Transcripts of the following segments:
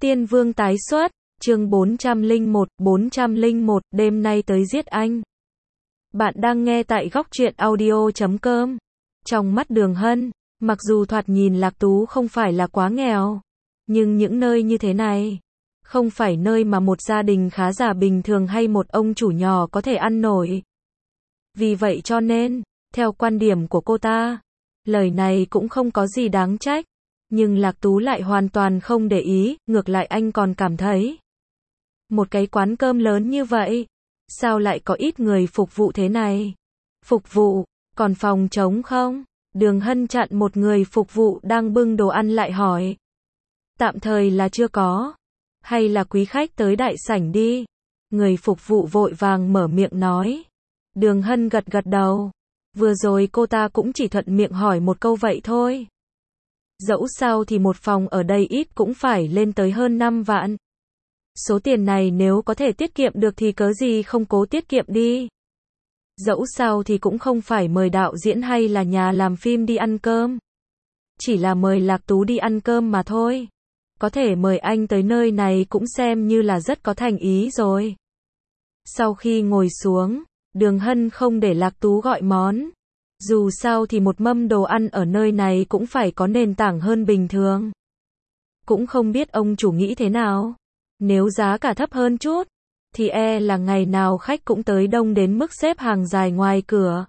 Tiên Vương tái xuất, chương 401, đêm nay tới giết anh. Bạn đang nghe tại góc truyện audio.com. Trong mắt Đường Hân, mặc dù thoạt nhìn Lạc Tú không phải là quá nghèo, nhưng những nơi như thế này, không phải nơi mà một gia đình khá giả bình thường hay một ông chủ nhỏ có thể ăn nổi. Vì vậy cho nên, theo quan điểm của cô ta, lời này cũng không có gì đáng trách. Nhưng Lạc Tú lại hoàn toàn không để ý, ngược lại anh còn cảm thấy một cái quán cơm lớn như vậy, sao lại có ít người phục vụ thế này? Phục vụ, còn phòng trống không? Đường Hân chặn một người phục vụ đang bưng đồ ăn lại hỏi. Tạm thời là chưa có. Hay là quý khách tới đại sảnh đi? Người phục vụ vội vàng mở miệng nói. Đường Hân gật gật đầu. Vừa rồi cô ta cũng chỉ thuận miệng hỏi một câu vậy thôi. Dẫu sao thì một phòng ở đây ít cũng phải lên tới hơn 5 vạn. Số tiền này nếu có thể tiết kiệm được thì cớ gì không cố tiết kiệm đi. Dẫu sao thì cũng không phải mời đạo diễn hay là nhà làm phim đi ăn cơm. Chỉ là mời Lạc Tú đi ăn cơm mà thôi. Có thể mời anh tới nơi này cũng xem như là rất có thành ý rồi. Sau khi ngồi xuống, Đường Hân không để Lạc Tú gọi món. Dù sao thì một mâm đồ ăn ở nơi này cũng phải có nền tảng hơn bình thường. Cũng không biết ông chủ nghĩ thế nào. Nếu giá cả thấp hơn chút, thì là ngày nào khách cũng tới đông đến mức xếp hàng dài ngoài cửa.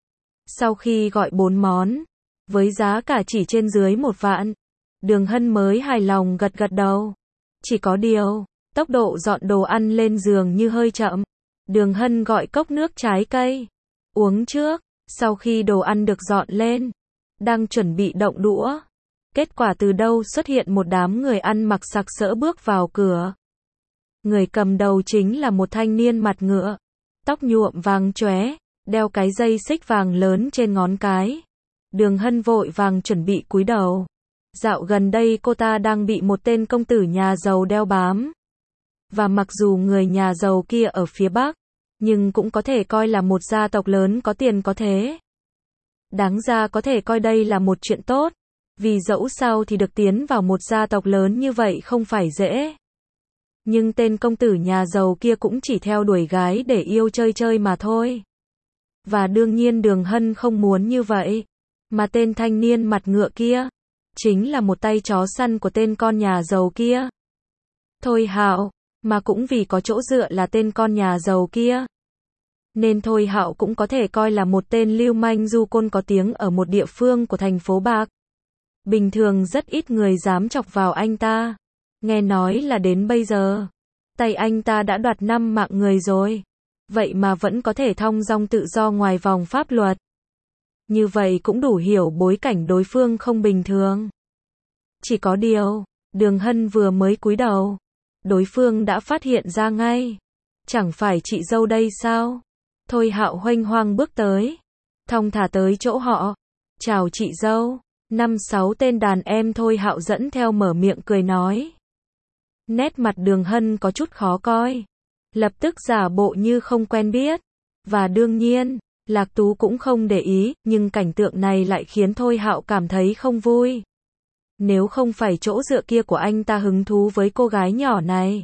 Sau khi gọi 4 món, với giá cả chỉ trên dưới 1 vạn, Đường Hân mới hài lòng gật gật đầu. Chỉ có điều, tốc độ dọn đồ ăn lên giường như hơi chậm. Đường Hân gọi cốc nước trái cây, uống trước. Sau khi đồ ăn được dọn lên, đang chuẩn bị động đũa, kết quả từ đâu xuất hiện một đám người ăn mặc sặc sỡ bước vào cửa. Người cầm đầu chính là một thanh niên mặt ngựa, tóc nhuộm vàng chóe, đeo cái dây xích vàng lớn trên ngón cái. Đường Hân vội vàng chuẩn bị cúi đầu. Dạo gần đây cô ta đang bị một tên công tử nhà giàu đeo bám. Và mặc dù người nhà giàu kia ở phía Bắc, nhưng cũng có thể coi là một gia tộc lớn có tiền có thế. Đáng ra có thể coi đây là một chuyện tốt, vì dẫu sao thì được tiến vào một gia tộc lớn như vậy không phải dễ. Nhưng tên công tử nhà giàu kia cũng chỉ theo đuổi gái để yêu chơi chơi mà thôi. Và đương nhiên Đường Hân không muốn như vậy, mà tên thanh niên mặt ngựa kia, chính là một tay chó săn của tên con nhà giàu kia. Thôi Hạo, mà cũng vì có chỗ dựa là tên con nhà giàu kia, nên Thôi Hạo cũng có thể coi là một tên lưu manh du côn có tiếng ở một địa phương của thành phố Bạc. Bình thường rất ít người dám chọc vào anh ta. Nghe nói là đến bây giờ, tay anh ta đã đoạt 5 mạng người rồi. Vậy mà vẫn có thể thong dong tự do ngoài vòng pháp luật. Như vậy cũng đủ hiểu bối cảnh đối phương không bình thường. Chỉ có điều, Đường Hân vừa mới cúi đầu, đối phương đã phát hiện ra ngay. Chẳng phải chị dâu đây sao? Thôi Hạo huênh hoang bước tới, thong thả tới chỗ họ. Chào chị dâu. 5-6 tên đàn em Thôi Hạo dẫn theo mở miệng cười nói. Nét mặt Đường Hân có chút khó coi. Lập tức giả bộ như không quen biết. Và đương nhiên, Lạc Tú cũng không để ý, nhưng cảnh tượng này lại khiến Thôi Hạo cảm thấy không vui. Nếu không phải chỗ dựa kia của anh ta hứng thú với cô gái nhỏ này,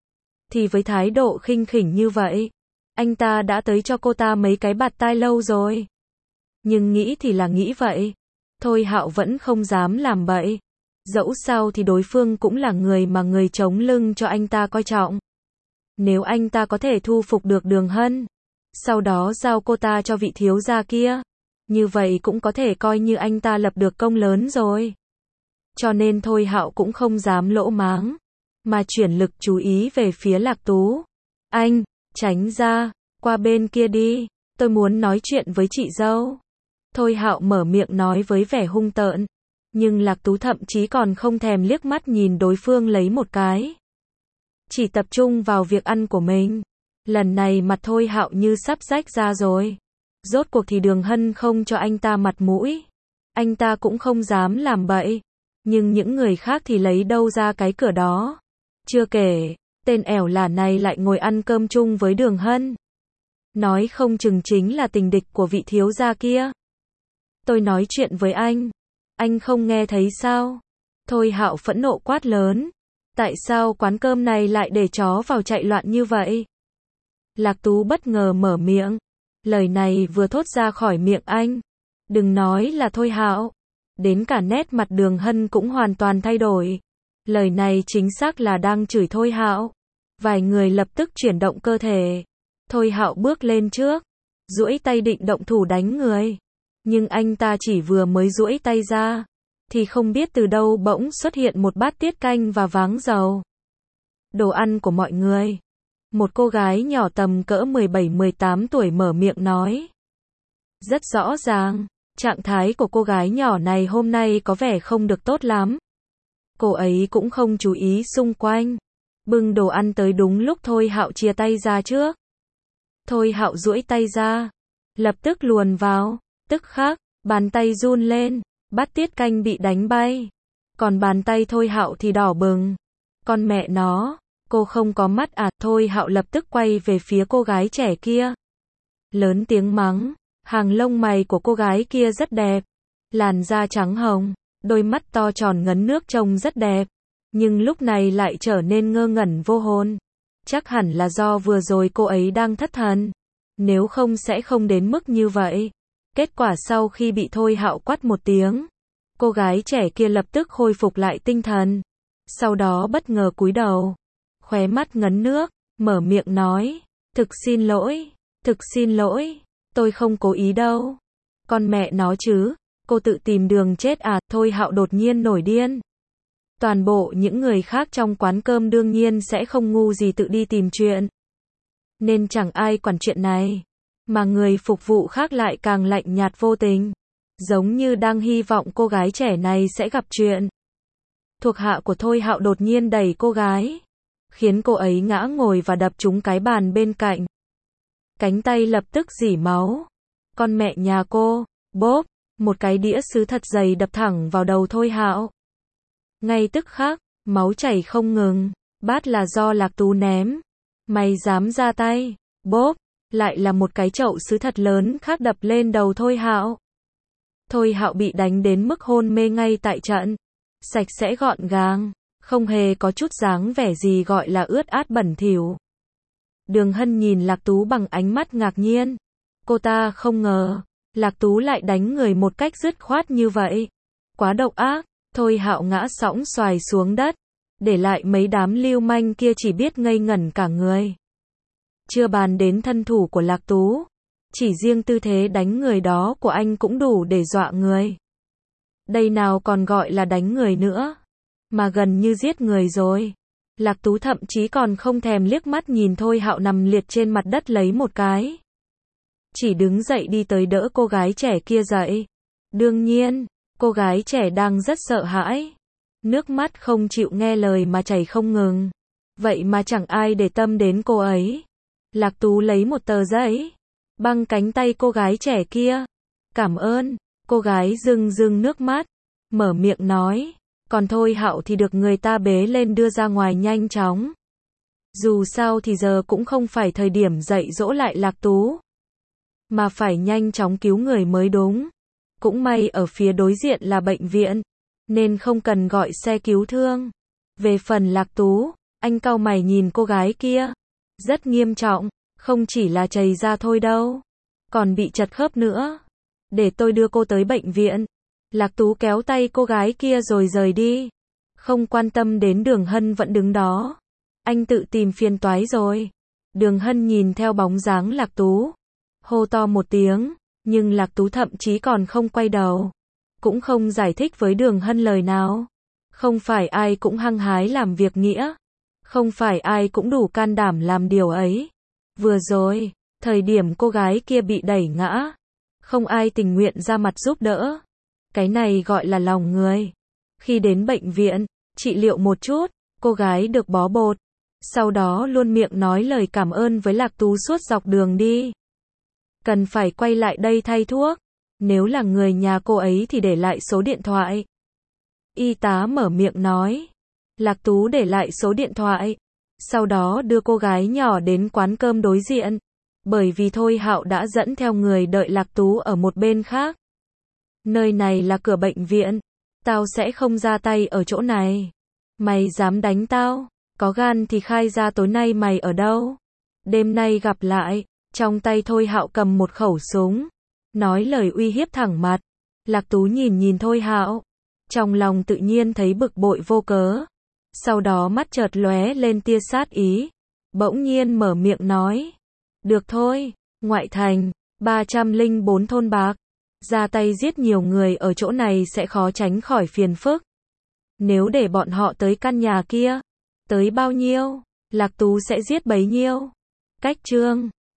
thì với thái độ khinh khỉnh như vậy, anh ta đã tới cho cô ta mấy cái bạt tai lâu rồi. Nhưng nghĩ thì là nghĩ vậy. Thôi Hạo vẫn không dám làm bậy. Dẫu sao thì đối phương cũng là người mà người chống lưng cho anh ta coi trọng. Nếu anh ta có thể thu phục được Đường Hân, sau đó giao cô ta cho vị thiếu gia kia, như vậy cũng có thể coi như anh ta lập được công lớn rồi. Cho nên Thôi Hạo cũng không dám lỗ máng, mà chuyển lực chú ý về phía Lạc Tú. Anh, tránh ra, qua bên kia đi, tôi muốn nói chuyện với chị dâu. Thôi Hạo mở miệng nói với vẻ hung tợn, nhưng Lạc Tú thậm chí còn không thèm liếc mắt nhìn đối phương lấy một cái. Chỉ tập trung vào việc ăn của mình. Lần này mặt Thôi Hạo như sắp rách ra rồi. Rốt cuộc thì Đường Hân không cho anh ta mặt mũi. Anh ta cũng không dám làm bậy. Nhưng những người khác thì lấy đâu ra cái cửa đó. Chưa kể, tên ẻo lả này lại ngồi ăn cơm chung với Đường Hân. Nói không chừng chính là tình địch của vị thiếu gia kia. Tôi nói chuyện với anh không nghe thấy sao? Thôi Hạo phẫn nộ quát lớn. Tại sao quán cơm này lại để chó vào chạy loạn như vậy? Lạc Tú bất ngờ mở miệng. Lời này vừa thốt ra khỏi miệng anh. Đừng nói là Thôi Hạo. Đến cả nét mặt Đường Hân cũng hoàn toàn thay đổi. Lời này chính xác là đang chửi Thôi Hạo. Vài người lập tức chuyển động cơ thể. Thôi Hạo bước lên trước, duỗi tay định động thủ đánh người. Nhưng anh ta chỉ vừa mới duỗi tay ra, thì không biết từ đâu bỗng xuất hiện một bát tiết canh và váng dầu. Đồ ăn của mọi người. Một cô gái nhỏ tầm cỡ 17-18 tuổi mở miệng nói. Rất rõ ràng, trạng thái của cô gái nhỏ này hôm nay có vẻ không được tốt lắm. Cô ấy cũng không chú ý xung quanh. Bưng đồ ăn tới đúng lúc Thôi Hạo chia tay ra trước. Thôi Hạo duỗi tay ra, lập tức luồn vào, tức khắc, bàn tay run lên, bát tiết canh bị đánh bay. Còn bàn tay Thôi Hạo thì đỏ bừng. Con mẹ nó, cô không có mắt à? Thôi Hạo lập tức quay về phía cô gái trẻ kia. Lớn tiếng mắng, hàng lông mày của cô gái kia rất đẹp. Làn da trắng hồng, đôi mắt to tròn ngấn nước trông rất đẹp. Nhưng lúc này lại trở nên ngơ ngẩn vô hồn. Chắc hẳn là do vừa rồi cô ấy đang thất thần. Nếu không sẽ không đến mức như vậy. Kết quả sau khi bị Thôi Hạo quát một tiếng, cô gái trẻ kia lập tức khôi phục lại tinh thần. Sau đó bất ngờ cúi đầu, khóe mắt ngấn nước, mở miệng nói, thực xin lỗi, tôi không cố ý đâu. Con mẹ nó chứ, cô tự tìm đường chết à? Thôi Hạo đột nhiên nổi điên. Toàn bộ những người khác trong quán cơm đương nhiên sẽ không ngu gì tự đi tìm chuyện. Nên chẳng ai quản chuyện này. Mà người phục vụ khác lại càng lạnh nhạt vô tình. Giống như đang hy vọng cô gái trẻ này sẽ gặp chuyện. Thuộc hạ của Thôi Hạo đột nhiên đẩy cô gái, khiến cô ấy ngã ngồi và đập trúng cái bàn bên cạnh. Cánh tay lập tức rỉ máu. Con mẹ nhà cô, bốp, một cái đĩa sứ thật dày đập thẳng vào đầu Thôi Hạo. Ngay tức khắc, máu chảy không ngừng. Bát là do Lạc Tú ném. Mày dám ra tay? Bốp, lại là một cái chậu sứ thật lớn khác đập lên đầu Thôi Hạo. Thôi Hạo bị đánh đến mức hôn mê ngay tại trận. Sạch sẽ gọn gàng, không hề có chút dáng vẻ gì gọi là ướt át bẩn thỉu. Đường Hân nhìn Lạc Tú bằng ánh mắt ngạc nhiên. Cô ta không ngờ, Lạc Tú lại đánh người một cách dứt khoát như vậy. Quá độc ác. Thôi Hạo ngã sõng xoài xuống đất, để lại mấy đám lưu manh kia chỉ biết ngây ngẩn cả người. Chưa bàn đến thân thủ của Lạc Tú, chỉ riêng tư thế đánh người đó của anh cũng đủ để dọa người. Đây nào còn gọi là đánh người nữa, mà gần như giết người rồi. Lạc Tú thậm chí còn không thèm liếc mắt nhìn Thôi Hạo nằm liệt trên mặt đất lấy một cái. Chỉ đứng dậy đi tới đỡ cô gái trẻ kia dậy. Đương nhiên, cô gái trẻ đang rất sợ hãi. Nước mắt không chịu nghe lời mà chảy không ngừng. Vậy mà chẳng ai để tâm đến cô ấy. Lạc Tú lấy một tờ giấy, băng cánh tay cô gái trẻ kia. Cảm ơn. Cô gái rưng rưng nước mắt, mở miệng nói. Còn Thôi Hạo thì được người ta bế lên đưa ra ngoài nhanh chóng. Dù sao thì giờ cũng không phải thời điểm dạy dỗ lại Lạc Tú, mà phải nhanh chóng cứu người mới đúng. Cũng may ở phía đối diện là bệnh viện, nên không cần gọi xe cứu thương. Về phần Lạc Tú, anh cau mày nhìn cô gái kia. Rất nghiêm trọng, không chỉ là chảy ra thôi đâu, còn bị chật khớp nữa. Để tôi đưa cô tới bệnh viện. Lạc Tú kéo tay cô gái kia rồi rời đi. Không quan tâm đến Đường Hân vẫn đứng đó. Anh tự tìm phiền toái rồi. Đường Hân nhìn theo bóng dáng Lạc Tú, hô to một tiếng. Nhưng Lạc Tú thậm chí còn không quay đầu, cũng không giải thích với Đường Hân lời nào. Không phải ai cũng hăng hái làm việc nghĩa, không phải ai cũng đủ can đảm làm điều ấy. Vừa rồi, thời điểm cô gái kia bị đẩy ngã, không ai tình nguyện ra mặt giúp đỡ. Cái này gọi là lòng người. Khi đến bệnh viện, trị liệu một chút, cô gái được bó bột. Sau đó luôn miệng nói lời cảm ơn với Lạc Tú suốt dọc đường đi. Cần phải quay lại đây thay thuốc. Nếu là người nhà cô ấy thì để lại số điện thoại. Y tá mở miệng nói. Lạc Tú để lại số điện thoại. Sau đó đưa cô gái nhỏ đến quán cơm đối diện. Bởi vì Thôi Hạo đã dẫn theo người đợi Lạc Tú ở một bên khác. Nơi này là cửa bệnh viện. Tao sẽ không ra tay ở chỗ này. Mày dám đánh tao? Có gan thì khai ra tối nay mày ở đâu? Đêm nay gặp lại. Trong tay Thôi Hạo cầm một khẩu súng, nói lời uy hiếp thẳng mặt. Lạc Tú nhìn nhìn Thôi Hạo, trong lòng tự nhiên thấy bực bội vô cớ. Sau đó mắt chợt lóe lên tia sát ý, bỗng nhiên mở miệng nói. Được thôi, ngoại thành, 304 thôn bạc, ra tay giết nhiều người ở chỗ này sẽ khó tránh khỏi phiền phức. Nếu để bọn họ tới căn nhà kia, tới bao nhiêu, Lạc Tú sẽ giết bấy nhiêu. Cách chương